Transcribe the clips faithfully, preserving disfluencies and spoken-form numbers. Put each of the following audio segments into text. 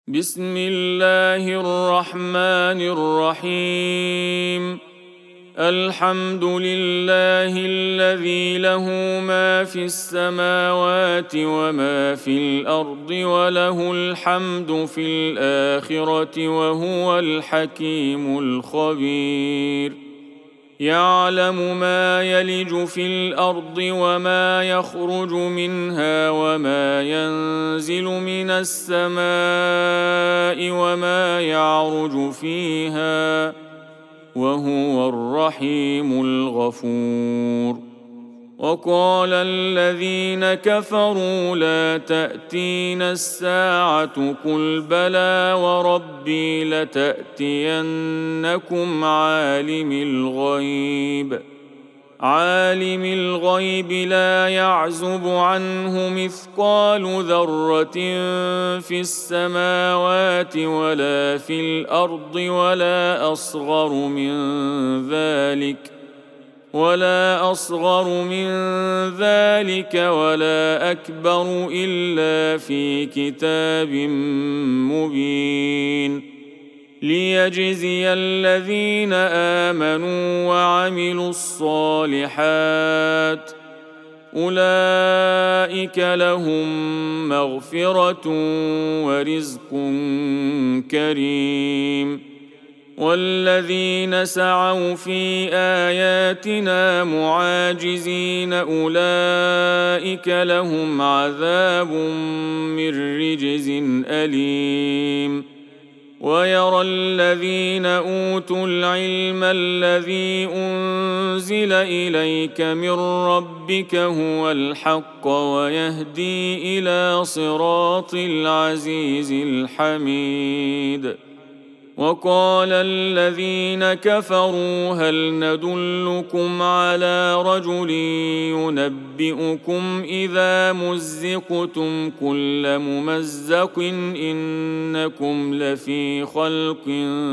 بسم الله الرحمن الرحيم. الحمد لله الذي له ما في السماوات وما في الأرض وله الحمد في الآخرة وهو الحكيم الخبير. يعلم ما يلج في الأرض وما يخرج منها وما ينزل من السماء وما يعرج فيها وهو الرحيم الغفور. وقال الذين كفروا لا تأتينا الساعة قل بلى وربي لتأتينكم عالم الغيب عالم الغيب لا يعزب عنه مثقال ذرة في السماوات ولا في الأرض ولا أصغر من ذلك ولا أصغر من ذلك ولا أكبر إلا في كتاب مبين. ليجزي الذين آمنوا وعملوا الصالحات أولئك لهم مغفرة ورزق كريم. والذين سعوا في آياتنا معاجزين أولئك لهم عذاب من رجز أليم. ويرى الذين أوتوا العلم الذي أنزل إليك من ربك هو الحق ويهدي إلى صراط العزيز الحميد. وقال الذين كفروا هل ندلكم على رجل ينبئكم إذا مزقتم كل ممزق إنكم لفي خلق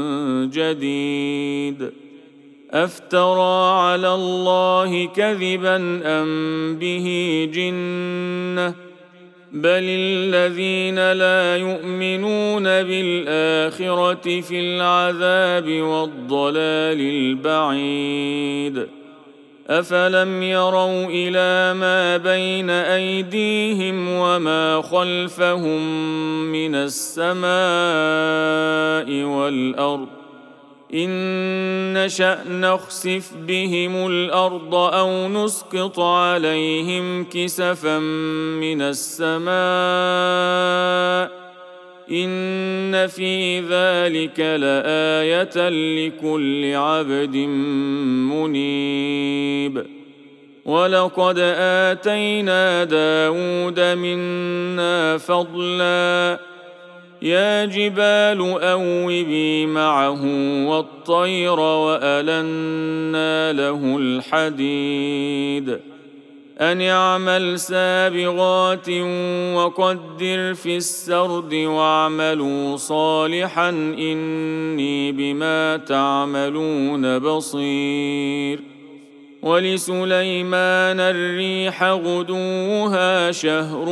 جديد أفترى على الله كذبا أم به جنة بل الذين لا يؤمنون بالآخرة في العذاب والضلال البعيد. أفلم يروا إلى ما بين أيديهم وما خلفهم من السماء والأرض إن نشأ نخسف بهم الأرض أو نسقط عليهم كسفا من السماء إن في ذلك لآية لكل عبد منيب. ولقد آتينا داود منا فضلا يا جبال أوبي معه والطير وألنا له الحديد أن اعمل سابغات وقدر في السرد واعملوا صالحا إني بما تعملون بصير. ولسليمان الريح غدوها شهر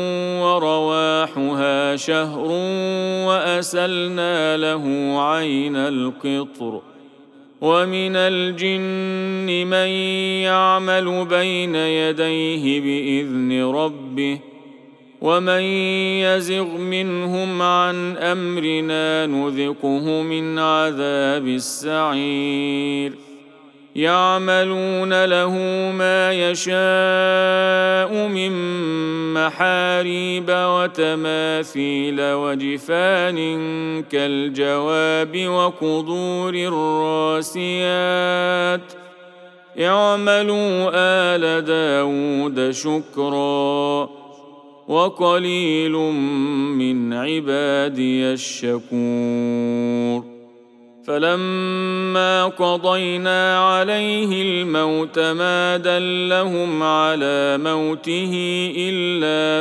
ورواحها شهر وأسلنا له عين القطر. ومن الجن من يعمل بين يديه بإذن ربه ومن يزغ منهم عن أمرنا نذقه من عذاب السعير. يعملون له ما يشاء من محاريب وتماثيل وجفان كالجواب وقدور الراسيات اعملوا آل داود شكرا وقليل من عبادي الشكور. فلما قضينا عليه الموت ما دلهم على موته إلا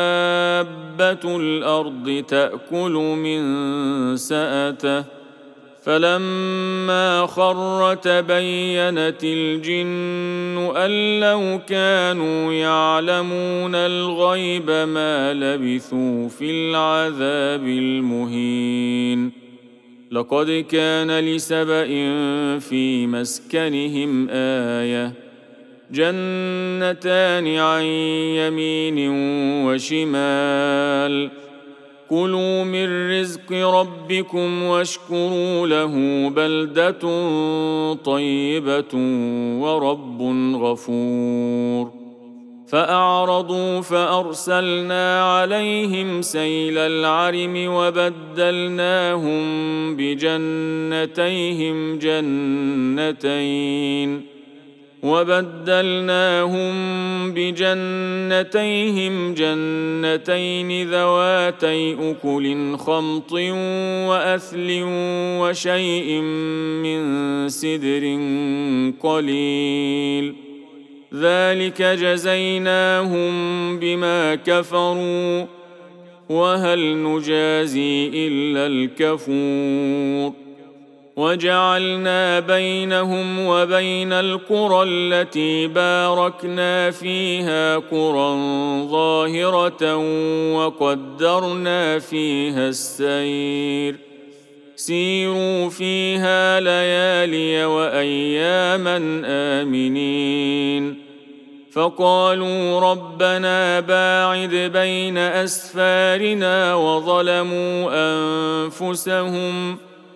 دابة الأرض تأكل من سأته فلما خر تبينت الجن أن لو كانوا يعلمون الغيب ما لبثوا في العذاب المهين. لقد كان لسبإ في مسكنهم آية، جنتان عن يمين وشمال، كلوا من رزق ربكم واشكروا له بلدة طيبة ورب غفور. فأعرضوا فأرسلنا عليهم سيل العرم وبدلناهم بجنتيهم جنتين وبدلناهم بجنتيهم جنتين ذواتي أكل خمط وأثل وشيء من سدر قليل، ذلك جزيناهم بما كفروا، وهل نجازي إلا الكفور. وجعلنا بينهم وبين القرى التي باركنا فيها قرى ظاهرة وقدرنا فيها السير، سيروا فيها ليالي وأياما آمنين. فقالوا ربنا باعد بين أسفارنا وظلموا أنفسهم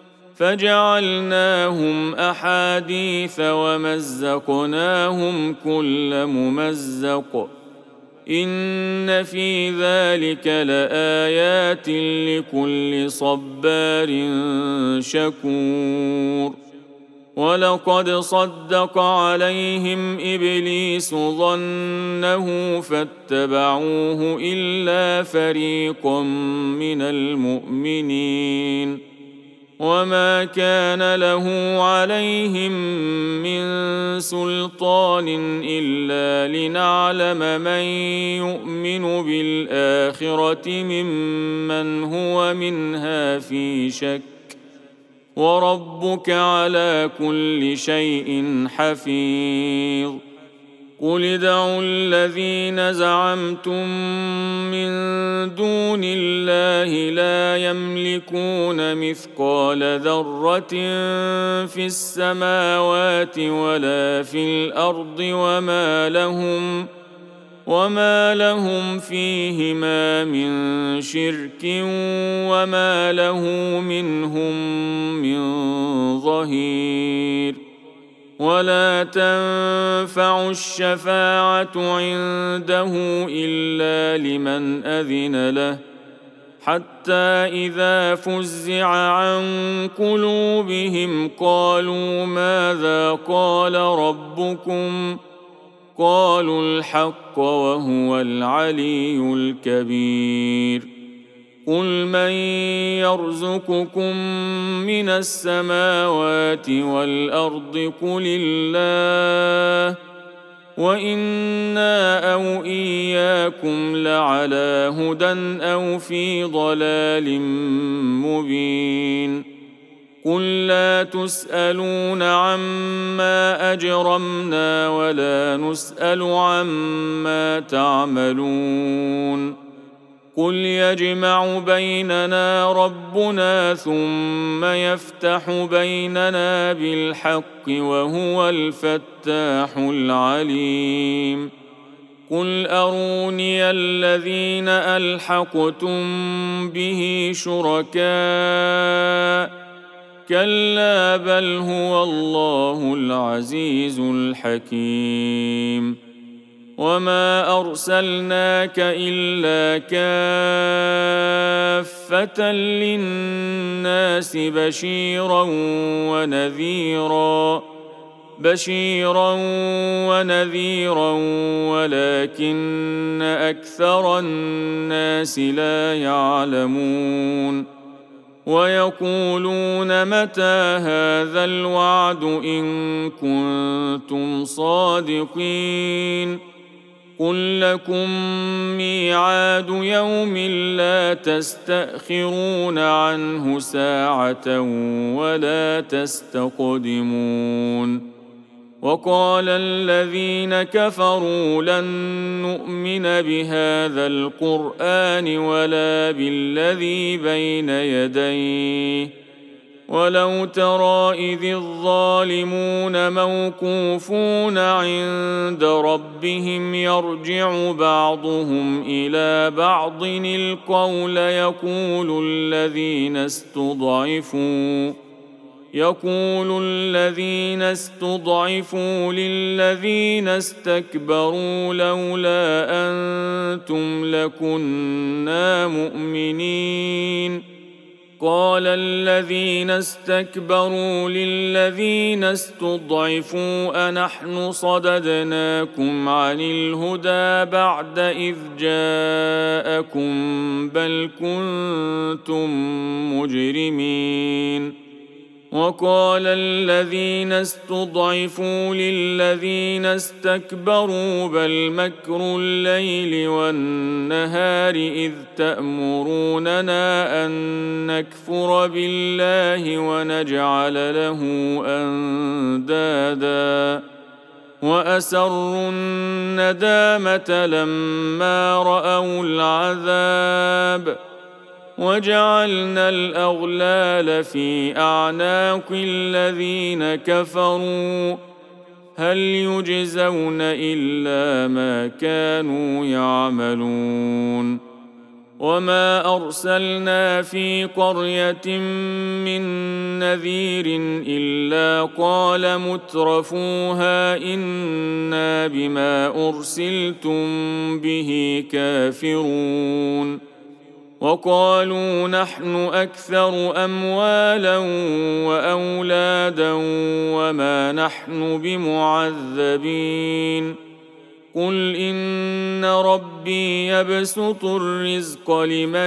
فجعلناهم أحاديث ومزقناهم كل ممزق، إن في ذلك لآيات لكل صبار شكور. ولقد صدق عليهم إبليس ظنه فاتبعوه إلا فريقا من المؤمنين، وما كان له عليهم من سلطان إلا لنعلم من يؤمن بالآخرة ممن هو منها في شك، وربك على كل شيء حفيظ. قل ادعوا الذين زعمتم من دون الله لا يملكون مثقال ذرة في السماوات ولا في الأرض وما لهم وما لهم فيهما من شرك وما له منهم من ظهير. ولا تنفع الشفاعة عنده إلا لمن أذن له، حتى إذا فزع عن قلوبهم قالوا ماذا قال ربكم؟ قالوا الحق وهو العلي الكبير. قل من يرزقكم من السماوات والأرض قل الله، وإنا أو إياكم لعلى هدى أو في ضلال مبين. قل لا تسألون عما أجرمنا ولا نسأل عما تعملون. قل يجمع بيننا ربنا ثم يفتح بيننا بالحق وهو الفتاح العليم. قل أروني الذين ألحقتم به شركاء، كلا بل هو الله العزيز الحكيم. وما أرسلناك إلا كافة للناس بشيرا ونذيرا بشيرا ونذيرا ولكن أكثر الناس لا يعلمون. ويقولون متى هذا الوعد إن كنتم صادقين؟ قل لكم ميعاد يوم لا تستأخرون عنه ساعة ولا تستقدمون. وقال الذين كفروا لن نؤمن بهذا القرآن ولا بالذي بين يديه ولو ترى إذ الظالمون موقوفون عند ربهم يرجع بعضهم إلى بعض القول يقول الذين استضعفوا يقول الذين استضعفوا للذين استكبروا لولا أنتم لكنا مؤمنين. قال الذين استكبروا للذين استضعفوا أنحن صددناكم عن الهدى بعد إذ جاءكم بل كنتم مجرمين. وقال الذين استضعفوا للذين استكبروا بل مكر الليل والنهار إذ تأمروننا أن نكفر بالله ونجعل له أندادا وأسروا الندامة لما رأوا العذاب وجعلنا الأغلال في أعناق الذين كفروا هل يجزون إلا ما كانوا يعملون. وما أرسلنا في قرية من نذير إلا قال مترفوها إنا بما أرسلتم به كافرون. وقالوا نحن أكثر أموالا وأولادا وما نحن بمعذبين. قل إن ربي يبسط الرزق لمن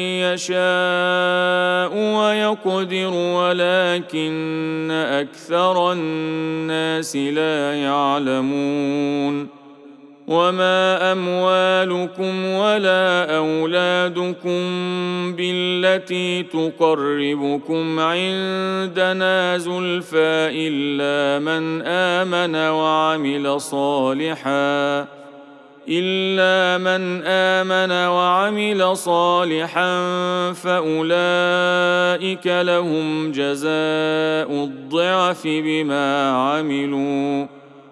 يشاء ويقدر ولكن أكثر الناس لا يعلمون. وما أموالكم ولا أولادكم بالتي تقربكم عندنا زلفى إلا من آمن وعمل صالحا إلا من آمن وعمل صالحا فأولئك لهم جزاء الضعف بما عملوا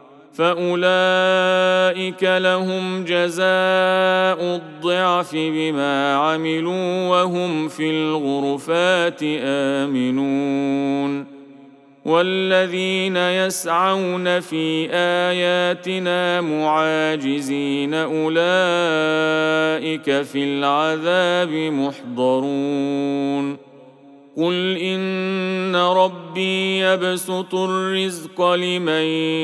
فأولئك لهم جزاء الضعف بما عملوا وهم في الغرفات آمنون. والذين يسعون في آياتنا معاجزين أولئك في العذاب محضرون. قل إن ربي يبسط الرزق لمن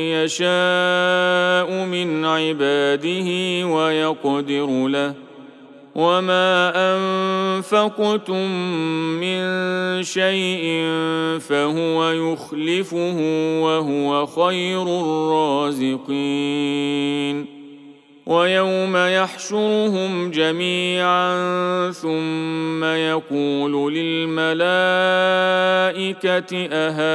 يشاء من عباده ويقدر له وما أنفقتم من شيء فهو يخلفه وهو خير الرازقين. ويوم يحشرهم جميعا ثم يقول للملائكة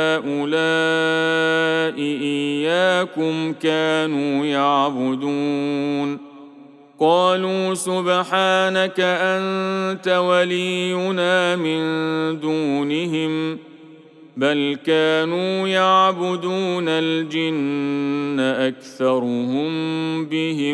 أهؤلاء إياكم كانوا يعبدون قالوا سبحانك أنت ولينا من دونهم بل كانوا يعبدون الجن أكثرهم بهم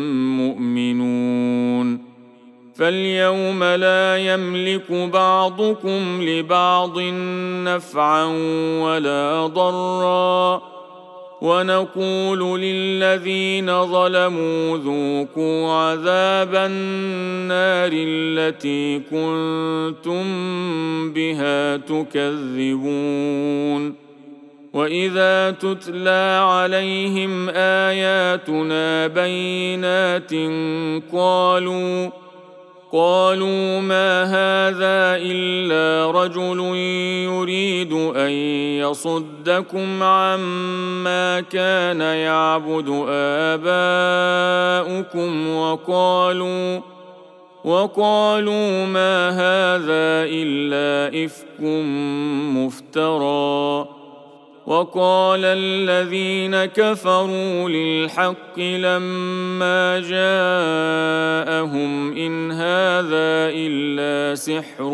مؤمنون. فاليوم لا يملك بعضكم لبعض نفعا ولا ضرا ونقول للذين ظلموا ذوقوا عذاب النار التي كنتم بها تكذبون. وإذا تتلى عليهم آياتنا بينات قالوا قالوا ما هذا إلا رجل يريد أن يصدكم عما كان يعبد آباؤكم وقالوا وقالوا ما هذا إلا إفك مفترى. وقال الذين كفروا للحق لما جاءهم إن هذا إلا سحر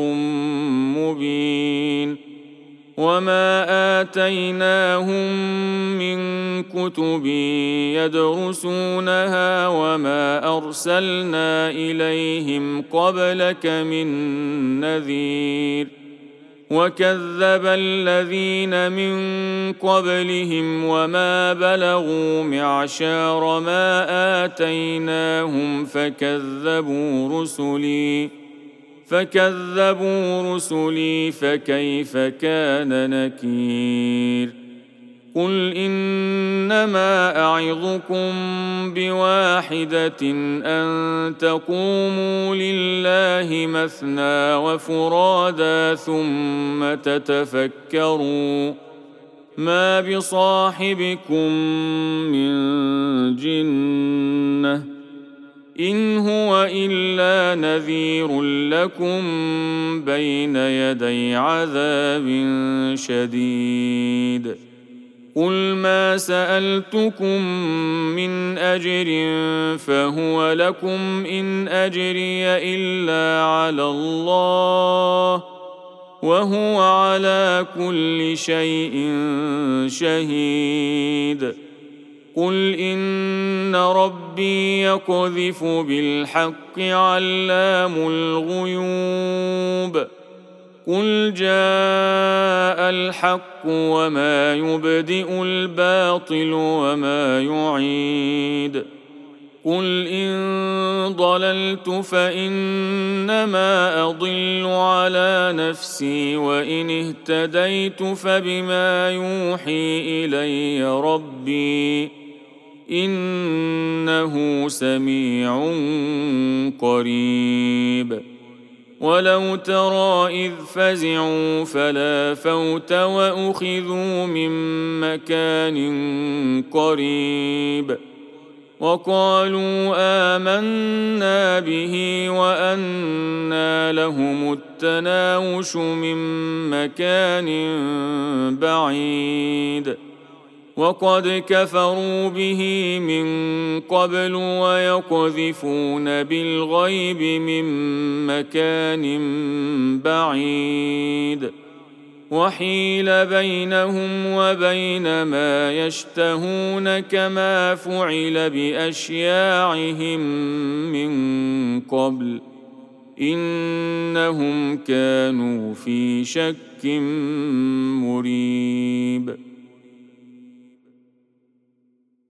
مبين. وما آتيناهم من كتب يدرسونها وما أرسلنا إليهم قبلك من نذير. وكذب الذين من قبلهم وما بلغوا معشار ما آتيناهم فكذبوا رسلي فكذبوا رسلي فكيف كان نكير. قل إنما أعظكم بواحدة أن تقوموا لله مثنى وفرادا ثم تتفكروا ما بصاحبكم من جنة إن هو إلا نذير لكم بين يدي عذاب شديد. قل ما سألتكم من أجر فهو لكم إن أجري إلا على الله وهو على كل شيء شهيد. قل إن ربي يقذف بالحق علام الغيوب. قل جاء الحق وما يبدئ الباطل وما يعيد. قل إن ضللت فإنما أضل على نفسي وإن اهتديت فبما يوحي إلي ربي إنه سميع قريب. ولو ترى إذ فزعوا فلا فوت وأخذوا من مكان قريب وقالوا آمنا به وأنى لهم التناوش من مكان بعيد. وقد كفروا به من قبل ويقذفون بالغيب من مكان بعيد. وحيل بينهم وبين ما يشتهون كما فعل بأشياعهم من قبل إنهم كانوا في شك مريب.